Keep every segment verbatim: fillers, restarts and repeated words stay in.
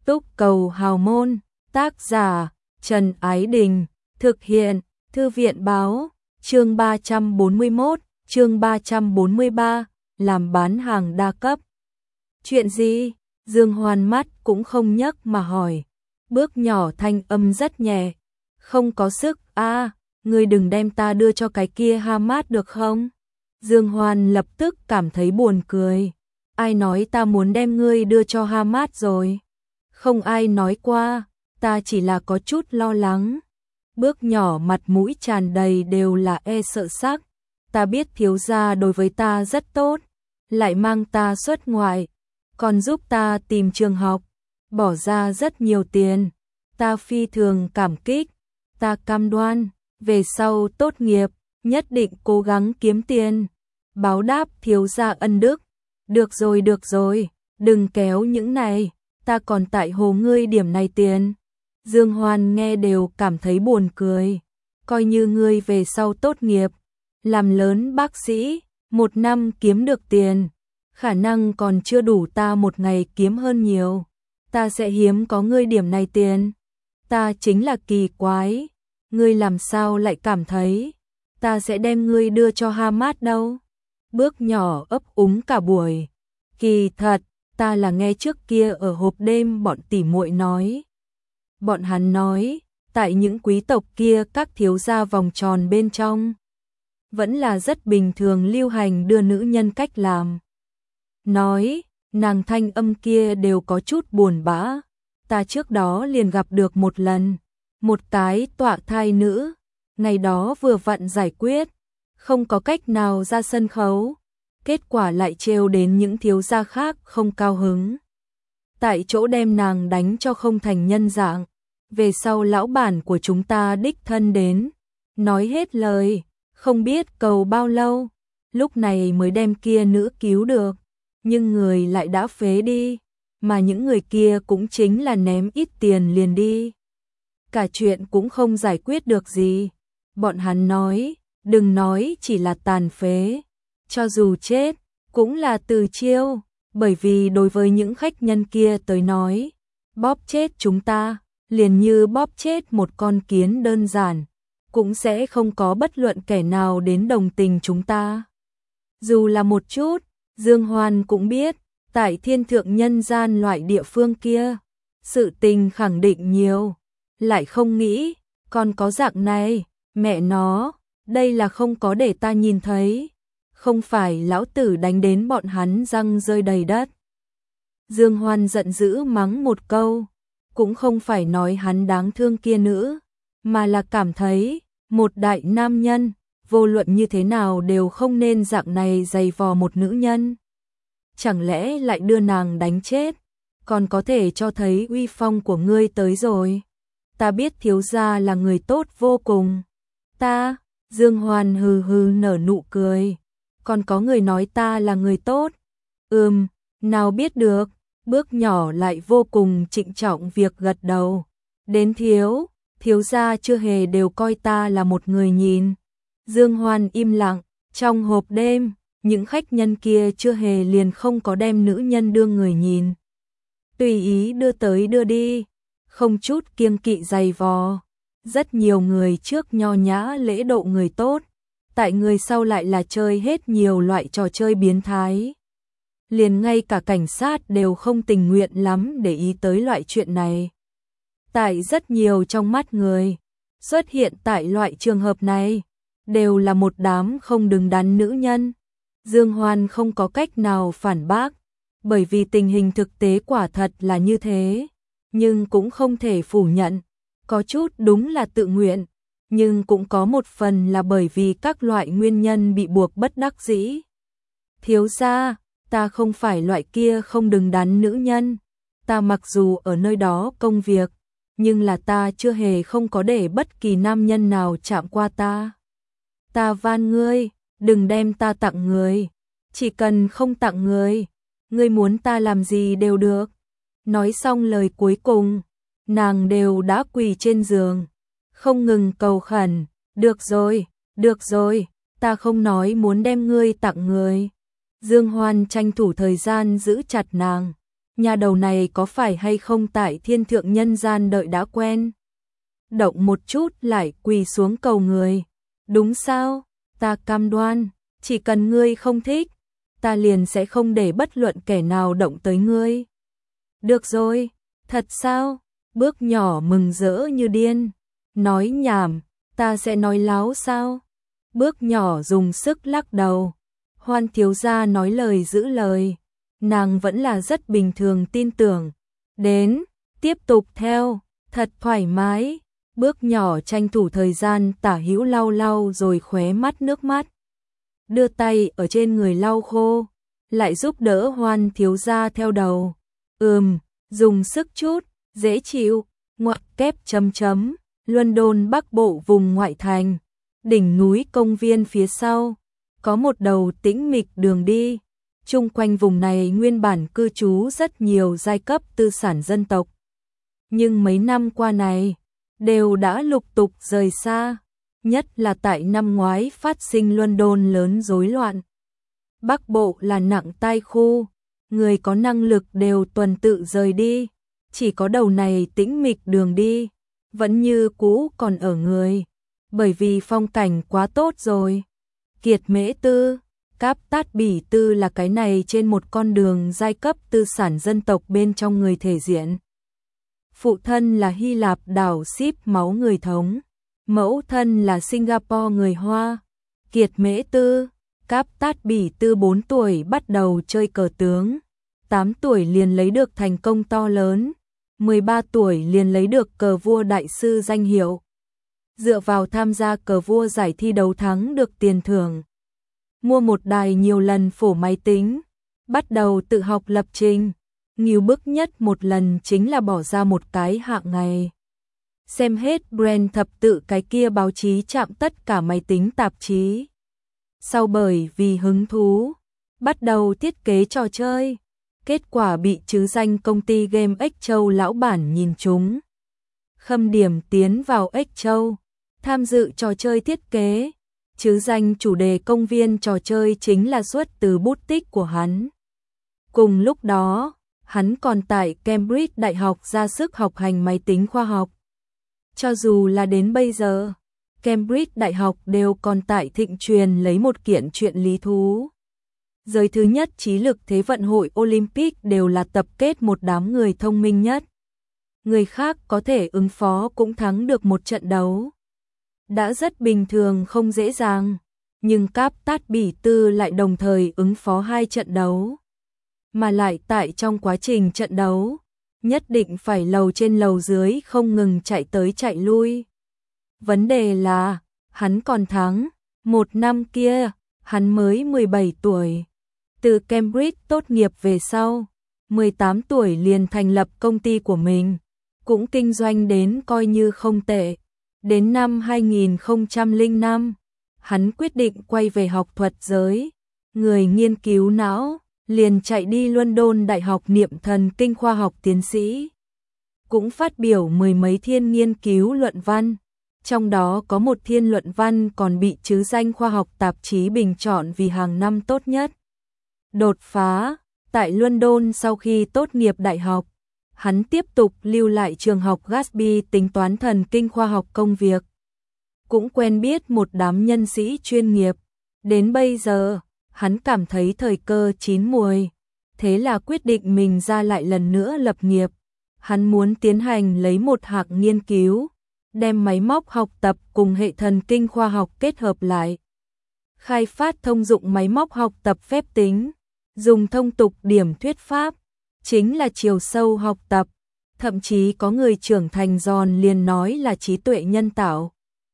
Túc Cầu Hào Môn, tác giả Trần Ái Đình, thực hiện Thư viện Báo, chương ba trăm bốn mươi mốt, chương ba trăm bốn mươi ba, làm bán hàng đa cấp. Chuyện gì? Dương Hoan mắt cũng không nhấc mà hỏi. Bước nhỏ thanh âm rất nhẹ. Không có sức, a à, ngươi đừng đem ta đưa cho cái kia Hamad được không? Dương Hoan lập tức cảm thấy buồn cười. Ai nói ta muốn đem ngươi đưa cho Hamad rồi? Không ai nói qua, ta chỉ là có chút lo lắng. Bước nhỏ mặt mũi tràn đầy đều là e sợ sắc. Ta biết thiếu gia đối với ta rất tốt, lại mang ta xuất ngoại, còn giúp ta tìm trường học, bỏ ra rất nhiều tiền. Ta phi thường cảm kích, ta cam đoan, về sau tốt nghiệp, nhất định cố gắng kiếm tiền, báo đáp thiếu gia ân đức. Được rồi được rồi, đừng kéo những này, ta còn tại hồ ngươi điểm này tiền. Dương Hoan nghe đều cảm thấy buồn cười. Coi như ngươi về sau tốt nghiệp, làm lớn bác sĩ, một năm kiếm được tiền, khả năng còn chưa đủ ta một ngày kiếm hơn nhiều. Ta sẽ hiếm có ngươi điểm này tiền. Ta chính là kỳ quái, ngươi làm sao lại cảm thấy ta sẽ đem ngươi đưa cho Hamad đâu? Bước nhỏ ấp úng cả buổi. Kỳ thật, ta là nghe trước kia ở hộp đêm bọn tỉ muội nói. Bọn hắn nói, tại những quý tộc kia các thiếu gia vòng tròn bên trong, vẫn là rất bình thường lưu hành đưa nữ nhân cách làm. Nói, nàng thanh âm kia đều có chút buồn bã. Ta trước đó liền gặp được một lần, một cái tọa thai nữ, ngày đó vừa vặn giải quyết, không có cách nào ra sân khấu, kết quả lại trêu đến những thiếu gia khác không cao hứng. Tại chỗ đem nàng đánh cho không thành nhân dạng, về sau lão bản của chúng ta đích thân đến, nói hết lời, không biết cầu bao lâu, lúc này mới đem kia nữ cứu được, nhưng người lại đã phế đi, mà những người kia cũng chính là ném ít tiền liền đi. Cả chuyện cũng không giải quyết được gì. Bọn hắn nói, đừng nói chỉ là tàn phế, cho dù chết, cũng là từ chiêu, bởi vì đối với những khách nhân kia tới nói, bóp chết chúng ta, liền như bóp chết một con kiến đơn giản, cũng sẽ không có bất luận kẻ nào đến đồng tình chúng ta. Dù là một chút, Dương Hoan cũng biết, tại thiên thượng nhân gian loại địa phương kia, sự tình khẳng định nhiều, lại không nghĩ, còn có dạng này, mẹ nó, đây là không có để ta nhìn thấy, không phải lão tử đánh đến bọn hắn răng rơi đầy đất. Dương Hoan giận dữ mắng một câu, cũng không phải nói hắn đáng thương kia nữ, mà là cảm thấy, một đại nam nhân, vô luận như thế nào đều không nên dạng này giày vò một nữ nhân. Chẳng lẽ lại đưa nàng đánh chết, còn có thể cho thấy uy phong của ngươi tới rồi. Ta biết thiếu gia là người tốt vô cùng. Ta, Dương Hoan hừ hừ nở nụ cười. Còn có người nói ta là người tốt. Ừm, nào biết được. Bước nhỏ lại vô cùng trịnh trọng việc gật đầu. Đến thiếu, thiếu gia chưa hề đều coi ta là một người nhìn. Dương Hoan im lặng, trong hộp đêm, những khách nhân kia chưa hề liền không có đem nữ nhân đưa người nhìn. Tùy ý đưa tới đưa đi, không chút kiêng kỵ giày vò. Rất nhiều người trước nho nhã lễ độ người tốt, tại người sau lại là chơi hết nhiều loại trò chơi biến thái. Liền ngay cả cảnh sát đều không tình nguyện lắm để ý tới loại chuyện này. Tại rất nhiều trong mắt người, xuất hiện tại loại trường hợp này, đều là một đám không đứng đắn nữ nhân. Dương Hoan không có cách nào phản bác, bởi vì tình hình thực tế quả thật là như thế, nhưng cũng không thể phủ nhận, có chút đúng là tự nguyện, nhưng cũng có một phần là bởi vì các loại nguyên nhân bị buộc bất đắc dĩ. Thiếu gia, ta không phải loại kia không đứng đắn nữ nhân, ta mặc dù ở nơi đó công việc, nhưng là ta chưa hề không có để bất kỳ nam nhân nào chạm qua ta. Ta van ngươi, đừng đem ta tặng người, chỉ cần không tặng người, ngươi muốn ta làm gì đều được. Nói xong lời cuối cùng, nàng đều đã quỳ trên giường, không ngừng cầu khẩn, được rồi, được rồi, ta không nói muốn đem ngươi tặng người. Dương Hoan tranh thủ thời gian giữ chặt nàng, Nhà đầu này có phải hay không tại thiên thượng nhân gian đợi đã quen? Động một chút lại quỳ xuống cầu người. Đúng sao? Ta cam đoan, chỉ cần ngươi không thích, ta liền sẽ không để bất luận kẻ nào động tới ngươi. Được rồi, thật sao? Bước nhỏ mừng rỡ như điên. Nói nhảm, ta sẽ nói láo sao? Bước nhỏ dùng sức lắc đầu. Hoan thiếu gia nói lời giữ lời. Nàng vẫn là rất bình thường tin tưởng. Đến, tiếp tục theo, thật thoải mái. Bước nhỏ tranh thủ thời gian tả hữu lau lau rồi khóe mắt nước mắt. Đưa tay ở trên người lau khô, lại giúp đỡ Hoan thiếu gia theo đầu. Ừm, dùng sức chút, dễ chịu, ngoặc kép chấm chấm, London Bắc Bộ vùng ngoại thành, đỉnh núi công viên phía sau, có một đầu tĩnh mịch đường đi. Chung quanh vùng này nguyên bản cư trú rất nhiều giai cấp tư sản dân tộc. Nhưng mấy năm qua này, đều đã lục tục rời xa, nhất là tại năm ngoái phát sinh London lớn rối loạn. Bắc Bộ là nặng tai khu, người có năng lực đều tuần tự rời đi, chỉ có đầu này tĩnh mịch đường đi, vẫn như cũ còn ở người, bởi vì phong cảnh quá tốt rồi. Kiệt Mễ Tư, Cáp Tát Bỉ Tư là cái này trên một con đường giai cấp tư sản dân tộc bên trong người thể diện. Phụ thân là Hy Lạp đảo ship máu người Thống, mẫu thân là Singapore người Hoa. Kiệt Mễ Tư, Cáp Tát Bỉ Tư bốn tuổi bắt đầu chơi cờ tướng, tám tuổi liền lấy được thành công to lớn, mười ba tuổi liền lấy được cờ vua đại sư danh hiệu. Dựa vào tham gia cờ vua giải thi đấu thắng được tiền thưởng. Mua một đài nhiều lần phổ máy tính, bắt đầu tự học lập trình. Nhiều bức nhất một lần chính là bỏ ra một cái hạng ngày. Xem hết brand thập tự cái kia báo chí chạm tất cả máy tính tạp chí. Sau bởi vì hứng thú, bắt đầu thiết kế trò chơi. Kết quả bị chứ danh công ty Game Ích Châu lão bản nhìn trúng. Khâm điểm tiến vào Ích Châu, tham dự trò chơi thiết kế. Chứ danh chủ đề công viên trò chơi chính là xuất từ bút tích của hắn. Cùng lúc đó, hắn còn tại Cambridge Đại học ra sức học hành máy tính khoa học. Cho dù là đến bây giờ, Cambridge Đại học đều còn tại thịnh truyền lấy một kiện chuyện lý thú. Giới thứ nhất trí lực Thế vận hội Olympic đều là tập kết một đám người thông minh nhất. Người khác có thể ứng phó cũng thắng được một trận đấu. Đã rất bình thường không dễ dàng, nhưng Cáp Tát Bỉ Tư lại đồng thời ứng phó hai trận đấu. Mà lại tại trong quá trình trận đấu, nhất định phải lầu trên lầu dưới không ngừng chạy tới chạy lui. Vấn đề là, hắn còn thắng, một năm kia, hắn mới mười bảy tuổi. Từ Cambridge tốt nghiệp về sau, mười tám tuổi liền thành lập công ty của mình, cũng kinh doanh đến coi như không tệ. Đến năm hai nghìn không trăm lẻ năm, hắn quyết định quay về học thuật giới, người nghiên cứu não, liền chạy đi London Đại học niệm thần kinh khoa học tiến sĩ. Cũng phát biểu mười mấy thiên nghiên cứu luận văn, trong đó có một thiên luận văn còn bị chứ danh khoa học tạp chí bình chọn vì hàng năm tốt nhất. Đột phá, tại London sau khi tốt nghiệp đại học, hắn tiếp tục lưu lại trường học Gatsby tính toán thần kinh khoa học công việc. Cũng quen biết một đám nhân sĩ chuyên nghiệp. Đến bây giờ, hắn cảm thấy thời cơ chín muồi. Thế là quyết định mình ra lại lần nữa lập nghiệp. Hắn muốn tiến hành lấy một hạng nghiên cứu, đem máy móc học tập cùng hệ thần kinh khoa học kết hợp lại. Khai phát thông dụng máy móc học tập phép tính, dùng thông tục điểm thuyết pháp, chính là chiều sâu học tập, thậm chí có người trưởng thành giòn liền nói là trí tuệ nhân tạo.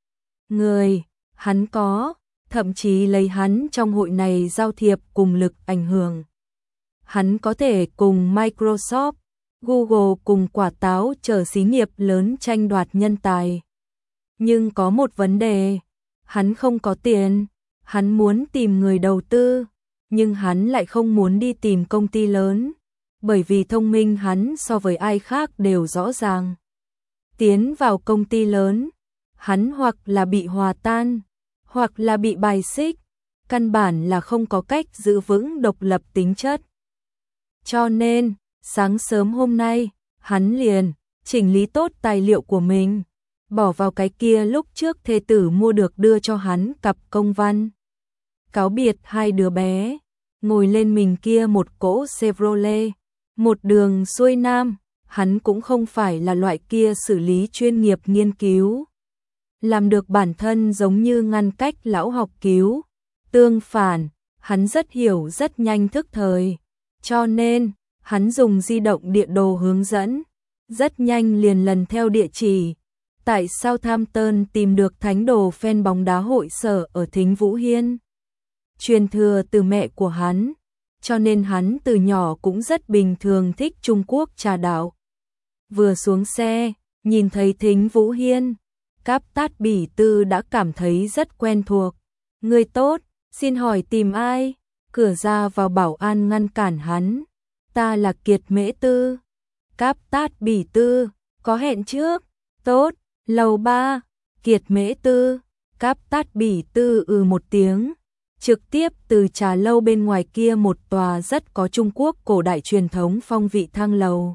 Người, hắn có, thậm chí lấy hắn trong hội này giao thiệp cùng lực ảnh hưởng. Hắn có thể cùng Microsoft, Google cùng quả táo chờ xí nghiệp lớn tranh đoạt nhân tài. Nhưng có một vấn đề, hắn không có tiền, hắn muốn tìm người đầu tư, nhưng hắn lại không muốn đi tìm công ty lớn. Bởi vì thông minh hắn so với ai khác đều rõ ràng. Tiến vào công ty lớn, hắn hoặc là bị hòa tan, hoặc là bị bài xích, căn bản là không có cách giữ vững độc lập tính chất. Cho nên, Sáng sớm hôm nay, hắn liền chỉnh lý tốt tài liệu của mình, bỏ vào cái kia lúc trước thê tử mua được đưa cho hắn cặp công văn. Cáo biệt hai đứa bé, ngồi lên mình kia một cỗ Chevrolet, một đường xuôi nam, hắn cũng không phải là loại kia xử lý chuyên nghiệp nghiên cứu. Làm được bản thân giống như ngăn cách lão học cứu, tương phản, hắn rất hiểu rất nhanh thức thời, cho nên, hắn dùng di động địa đồ hướng dẫn, rất nhanh liền lần theo địa chỉ. Tại Southampton tìm được thánh đồ fan bóng đá hội sở ở Thính Vũ Hiên. Truyền thừa từ mẹ của hắn, cho nên hắn từ nhỏ cũng rất bình thường thích Trung Quốc trà đạo. Vừa xuống xe, nhìn thấy Thính Vũ Hiên, Cáp Tát Bỉ Tư đã cảm thấy rất quen thuộc. Người tốt, xin hỏi tìm ai? Cửa ra vào bảo an ngăn cản hắn. Ta là Kiệt Mễ Tư. Cáp Tát Bỉ Tư, có hẹn trước? Tốt, lầu ba. Kiệt Mễ Tư, Cáp Tát Bỉ Tư ừ một tiếng. Trực tiếp từ trà lâu bên ngoài kia một tòa rất có Trung Quốc cổ đại truyền thống phong vị thang lầu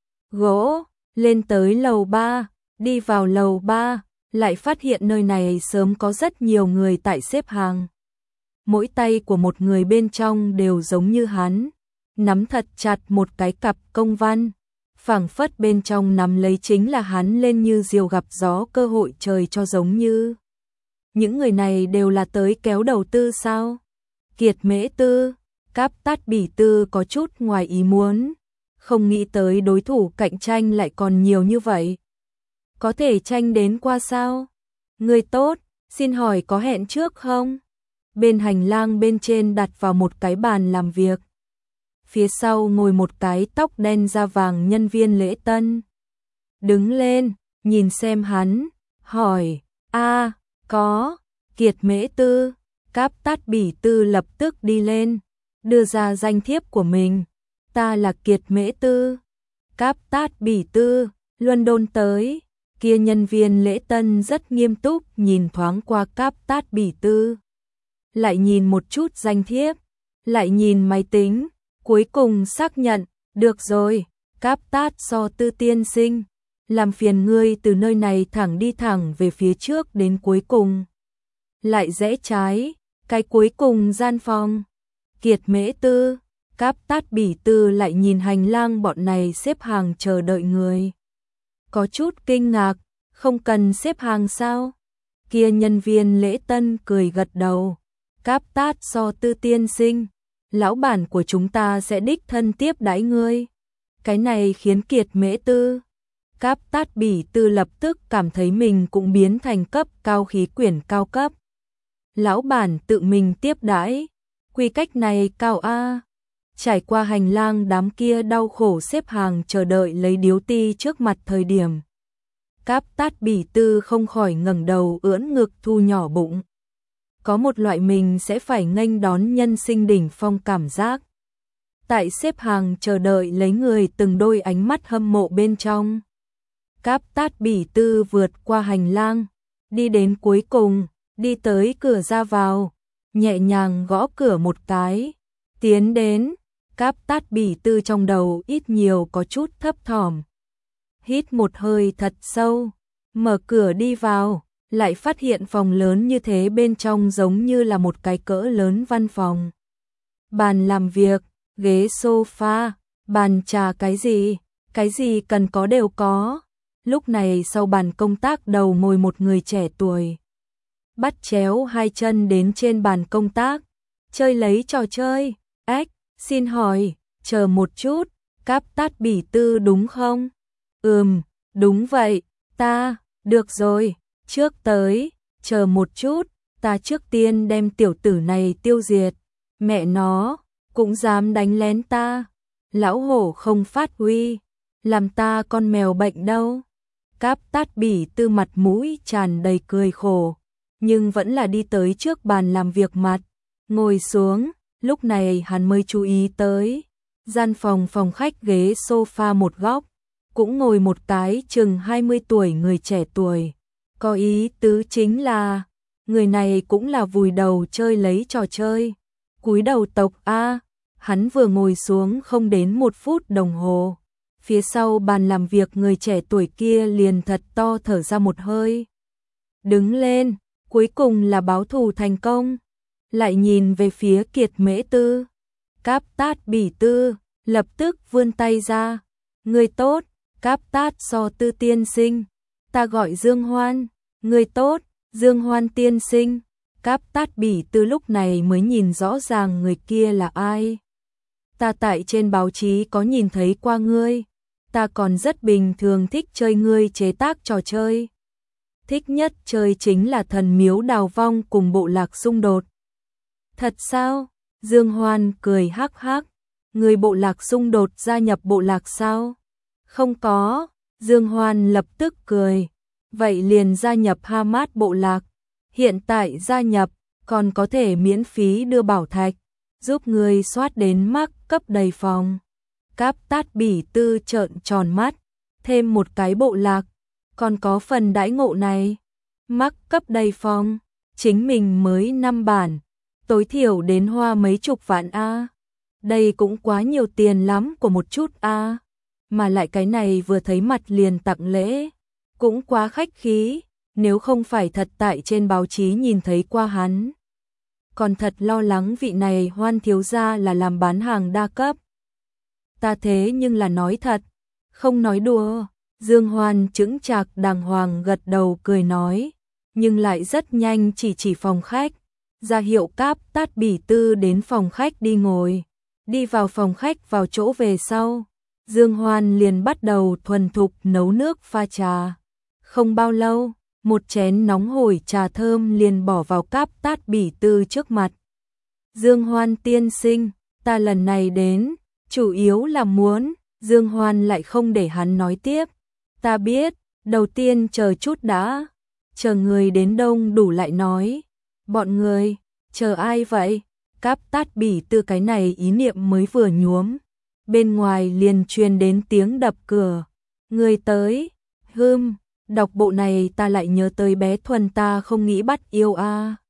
gỗ, lên tới lầu ba, đi vào lầu ba, lại phát hiện nơi này sớm có rất nhiều người tại xếp hàng. Mỗi tay của một người bên trong đều giống như hắn, nắm thật chặt một cái cặp công văn, phảng phất bên trong nắm lấy chính là hắn lên như diều gặp gió cơ hội trời cho giống như. Những người này đều là tới kéo đầu tư sao? Kiệt Mễ Tư, Cáp Tát Bỉ Tư có chút ngoài ý muốn, không nghĩ tới đối thủ cạnh tranh lại còn nhiều như vậy. Có thể tranh đến qua sao? Người tốt, xin hỏi có hẹn trước không? Bên hành lang bên trên đặt vào một cái bàn làm việc. Phía sau ngồi một cái tóc đen da vàng nhân viên lễ tân. Đứng lên, nhìn xem hắn, hỏi, a có, Kiệt Mễ Tư, Cáp Tát Bỉ Tư lập tức đi lên, đưa ra danh thiếp của mình. Ta là Kiệt Mễ Tư. Cáp Tát Bỉ Tư, London tới. Kia nhân viên lễ tân rất nghiêm túc nhìn thoáng qua Cáp Tát Bỉ Tư. Lại nhìn một chút danh thiếp, lại nhìn máy tính, cuối cùng xác nhận, được rồi, Cáp Tát So Tư tiên sinh. Làm phiền ngươi từ nơi này thẳng đi thẳng về phía trước đến cuối cùng. Lại rẽ trái, cái cuối cùng gian phòng. Kiệt Mễ Tư, Cáp Tát Bỉ Tư lại nhìn hành lang bọn này xếp hàng chờ đợi người. Có chút kinh ngạc, không cần xếp hàng sao? Kia nhân viên lễ tân cười gật đầu. Cáp Tát So Tư tiên sinh, lão bản của chúng ta sẽ đích thân tiếp đãi ngươi. Cái này khiến Kiệt Mễ Tư, Cáp Tát Bỉ Tư lập tức cảm thấy mình cũng biến thành cấp cao khí quyển cao cấp. Lão bản tự mình tiếp đãi, quy cách này cao a. Trải qua hành lang đám kia đau khổ xếp hàng chờ đợi lấy điếu ti trước mặt thời điểm. Cáp Tát Bỉ Tư không khỏi ngẩng đầu ưỡn ngực thu nhỏ bụng. Có một loại mình sẽ phải nghênh đón nhân sinh đỉnh phong cảm giác. Tại xếp hàng chờ đợi lấy người từng đôi ánh mắt hâm mộ bên trong. Cáp Tát Bỉ Tư vượt qua hành lang, đi đến cuối cùng, đi tới cửa ra vào, nhẹ nhàng gõ cửa một cái, tiến đến. Cáp Tát Bỉ Tư trong đầu ít nhiều có chút thấp thỏm. Hít một hơi thật sâu, mở cửa đi vào, lại phát hiện phòng lớn như thế bên trong giống như là một cái cỡ lớn văn phòng. Bàn làm việc, ghế sofa, bàn trà cái gì, cái gì cần có đều có. Lúc này sau bàn công tác đầu ngồi một người trẻ tuổi. Bắt chéo hai chân đến trên bàn công tác, chơi lấy trò chơi. Ếch, xin hỏi, chờ một chút, Cáp Tát Bỉ Tư đúng không? Ừm, đúng vậy, ta, được rồi, trước tới, chờ một chút, ta trước tiên đem tiểu tử này tiêu diệt. Mẹ nó, cũng dám đánh lén ta. Lão hổ không phát huy, làm ta con mèo bệnh đâu. Cáp Tát Bỉ Tư mặt mũi tràn đầy cười khổ, nhưng vẫn là đi tới trước bàn làm việc mặt, ngồi xuống. Lúc này hắn mới chú ý tới, gian phòng phòng khách ghế sofa một góc, cũng ngồi một cái chừng hai mươi tuổi người trẻ tuổi. Có ý tứ chính là, người này cũng là vùi đầu chơi lấy trò chơi. Cúi đầu tộc A, Hắn vừa ngồi xuống không đến một phút đồng hồ. Phía sau bàn làm việc người trẻ tuổi kia liền thật to thở ra một hơi. Đứng lên, cuối cùng là báo thù thành công. Lại nhìn về phía Kiệt Mễ Tư. Cáp Tát Bỉ Tư, lập tức vươn tay ra. Người tốt, Cáp Tát So Tư tiên sinh. Ta gọi Dương Hoan. Người tốt, Dương Hoan tiên sinh. Cáp Tát Bỉ Tư lúc này mới nhìn rõ ràng người kia là ai. Ta tại trên báo chí có nhìn thấy qua ngươi. Ta còn rất bình thường thích chơi ngươi chế tác trò chơi. Thích nhất chơi chính là thần miếu đào vong cùng bộ lạc xung đột. Thật sao? Dương Hoan cười hắc hắc. Người bộ lạc xung đột gia nhập bộ lạc sao? Không có. Dương Hoan lập tức cười. Vậy liền gia nhập Hamas bộ lạc. Hiện tại gia nhập, còn có thể miễn phí đưa bảo thạch, giúp người soát đến mắc cấp đầy phòng. Cáp Tát Bỉ Tư trợn tròn mắt. Thêm một cái bộ lạc, còn có phần đãi ngộ này. Mắc cấp đầy phòng, chính mình mới năm bản, tối thiểu đến hoa mấy chục vạn a. Đây cũng quá nhiều tiền lắm của một chút a. Mà lại cái này vừa thấy mặt liền tặng lễ, cũng quá khách khí, nếu không phải thật tại trên báo chí nhìn thấy qua hắn. Còn thật lo lắng vị này Hoan thiếu gia là làm bán hàng đa cấp. Ta thế nhưng là nói thật, không nói đùa. Dương Hoan chững chạc đàng hoàng gật đầu cười nói, nhưng lại rất nhanh chỉ chỉ phòng khách, ra hiệu Cáp Tát Bỉ Tư đến phòng khách đi ngồi. Đi vào phòng khách vào chỗ về sau, Dương Hoan liền bắt đầu thuần thục nấu nước pha trà. Không bao lâu, một chén nóng hổi trà thơm liền bỏ vào Cáp Tát Bỉ Tư trước mặt. Dương Hoan tiên sinh, ta lần này đến, chủ yếu là muốn. Dương Hoan lại không để hắn nói tiếp. Ta biết, đầu tiên chờ chút đã, chờ người đến đông đủ lại nói. Bọn người, chờ ai vậy? Cáp Tát Bỉ Tư cái này ý niệm mới vừa nhuốm. Bên ngoài liền truyền đến tiếng đập cửa. Người tới, hưm, đọc bộ này ta lại nhớ tới bé Thuần ta không nghĩ bắt yêu a.